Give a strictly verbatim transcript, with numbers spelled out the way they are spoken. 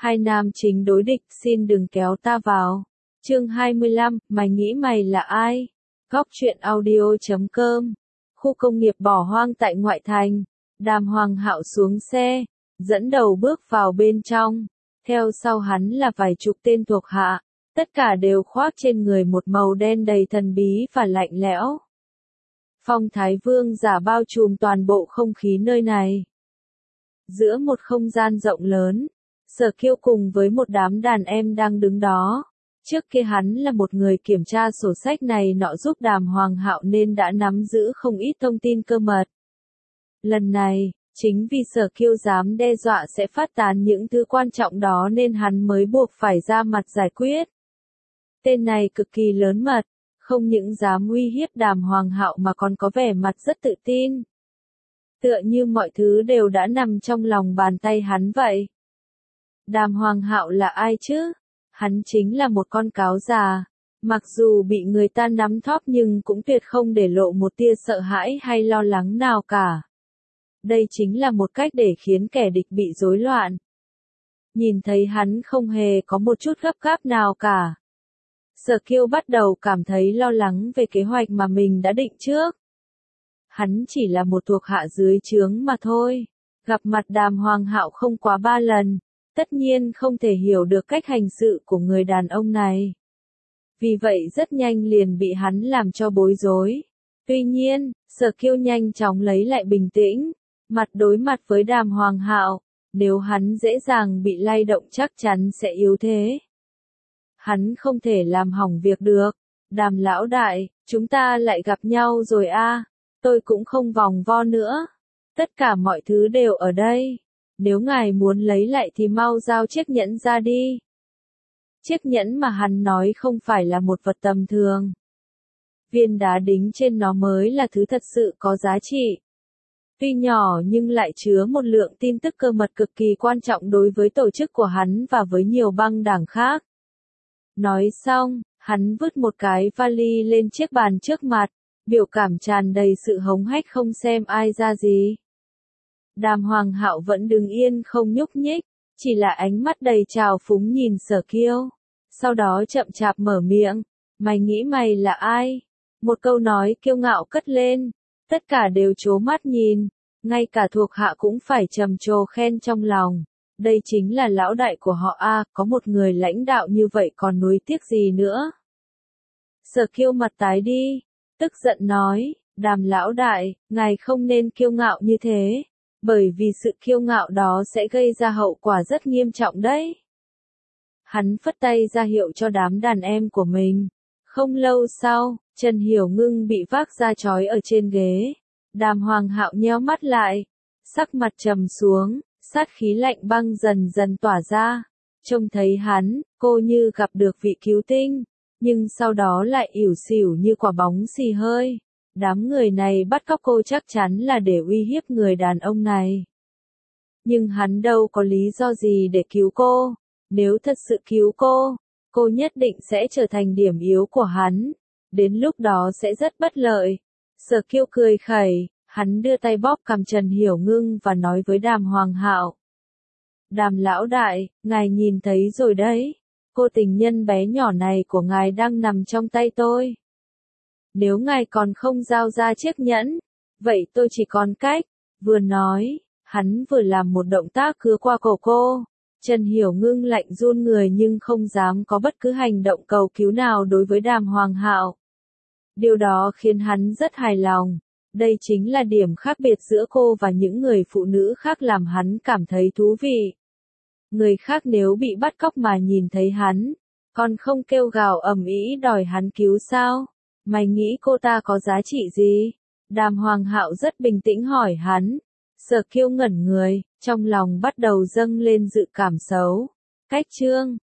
Hai nam chính đối địch, xin đừng kéo ta vào. Chương hai mươi lăm, mày nghĩ mày là ai? Góc truyện audio chấm com. Khu công nghiệp bỏ hoang tại ngoại thành. Đàm Hoàng Hạo xuống xe, dẫn đầu bước vào bên trong. Theo sau hắn là vài chục tên thuộc hạ, tất cả đều khoác trên người một màu đen đầy thần bí và lạnh lẽo. Phong Thái Vương giả bao trùm toàn bộ không khí nơi này. Giữa một không gian rộng lớn, Sở Kiêu cùng với một đám đàn em đang đứng đó. Trước kia hắn là một người kiểm tra sổ sách này nọ giúp Đàm Hoàng Hạo nên đã nắm giữ không ít thông tin cơ mật. Lần này, chính vì Sở Kiêu dám đe dọa sẽ phát tán những thứ quan trọng đó nên hắn mới buộc phải ra mặt giải quyết. Tên này cực kỳ lớn mật, không những dám uy hiếp Đàm Hoàng Hạo mà còn có vẻ mặt rất tự tin. Tựa như mọi thứ đều đã nằm trong lòng bàn tay hắn vậy. Đàm Hoàng Hạo là ai chứ? Hắn chính là một con cáo già, mặc dù bị người ta nắm thóp nhưng cũng tuyệt không để lộ một tia sợ hãi hay lo lắng nào cả. Đây chính là một cách để khiến kẻ địch bị rối loạn. Nhìn thấy hắn không hề có một chút gấp gáp nào cả. Sở Kiêu bắt đầu cảm thấy lo lắng về kế hoạch mà mình đã định trước. Hắn chỉ là một thuộc hạ dưới trướng mà thôi. Gặp mặt Đàm Hoàng Hạo không quá ba lần. Tất nhiên không thể hiểu được cách hành sự của người đàn ông này. Vì vậy rất nhanh liền bị hắn làm cho bối rối. Tuy nhiên, Sở Kiêu nhanh chóng lấy lại bình tĩnh, mặt đối mặt với Đàm Hoàng Hạo, nếu hắn dễ dàng bị lay động chắc chắn sẽ yếu thế. Hắn không thể làm hỏng việc được. Đàm lão đại, chúng ta lại gặp nhau rồi a, tôi cũng không vòng vo nữa. Tất cả mọi thứ đều ở đây. Nếu ngài muốn lấy lại thì mau giao chiếc nhẫn ra đi. Chiếc nhẫn mà hắn nói không phải là một vật tầm thường. Viên đá đính trên nó mới là thứ thật sự có giá trị. Tuy nhỏ nhưng lại chứa một lượng tin tức cơ mật cực kỳ quan trọng đối với tổ chức của hắn và với nhiều băng đảng khác. Nói xong, hắn vứt một cái vali lên chiếc bàn trước mặt, biểu cảm tràn đầy sự hống hách không xem ai ra gì. Đàm Hoàng Hạo vẫn đứng yên không nhúc nhích, chỉ là ánh mắt đầy trào phúng nhìn Sở Kiêu. Sau đó chậm chạp mở miệng, mày nghĩ mày là ai? Một câu nói kiêu ngạo cất lên, tất cả đều trố mắt nhìn, ngay cả thuộc hạ cũng phải trầm trồ khen trong lòng. Đây chính là lão đại của họ a, có một người lãnh đạo như vậy còn nuối tiếc gì nữa. Sở Kiêu mặt tái đi, tức giận nói, Đàm lão đại, ngài không nên kiêu ngạo như thế. Bởi vì sự kiêu ngạo đó sẽ gây ra hậu quả rất nghiêm trọng đấy. Hắn phất tay ra hiệu cho đám đàn em của mình. Không lâu sau, Trần Hiểu Ngưng bị vác ra trói ở trên ghế. Đàm Hoàng Hạo nheo mắt lại, sắc mặt trầm xuống, sát khí lạnh băng dần dần tỏa ra. Trông thấy hắn, cô như gặp được vị cứu tinh, nhưng sau đó lại ỉu xỉu như quả bóng xì hơi. Đám người này bắt cóc cô chắc chắn là để uy hiếp người đàn ông này. Nhưng hắn đâu có lý do gì để cứu cô. Nếu thật sự cứu cô, cô nhất định sẽ trở thành điểm yếu của hắn. Đến lúc đó sẽ rất bất lợi. Sở Kiêu cười khẩy, hắn đưa tay bóp cằm Trần Hiểu Ngưng và nói với Đàm Hoàng Hạo. Đàm lão đại, ngài nhìn thấy rồi đấy. Cô tình nhân bé nhỏ này của ngài đang nằm trong tay tôi. Nếu ngài còn không giao ra chiếc nhẫn, vậy tôi chỉ còn cách. Vừa nói, hắn vừa làm một động tác cứa qua cổ cô. Trần Hiểu Ngưng lạnh run người nhưng không dám có bất cứ hành động cầu cứu nào đối với Đàm Hoàng Hạo. Điều đó khiến hắn rất hài lòng. Đây chính là điểm khác biệt giữa cô và những người phụ nữ khác làm hắn cảm thấy thú vị. Người khác nếu bị bắt cóc mà nhìn thấy hắn, còn không kêu gào ầm ĩ đòi hắn cứu sao? Mày nghĩ cô ta có giá trị gì? Đàm Hoàng Hạo rất bình tĩnh hỏi hắn. Sở Kiêu ngẩn người, trong lòng bắt đầu dâng lên dự cảm xấu. Cách chương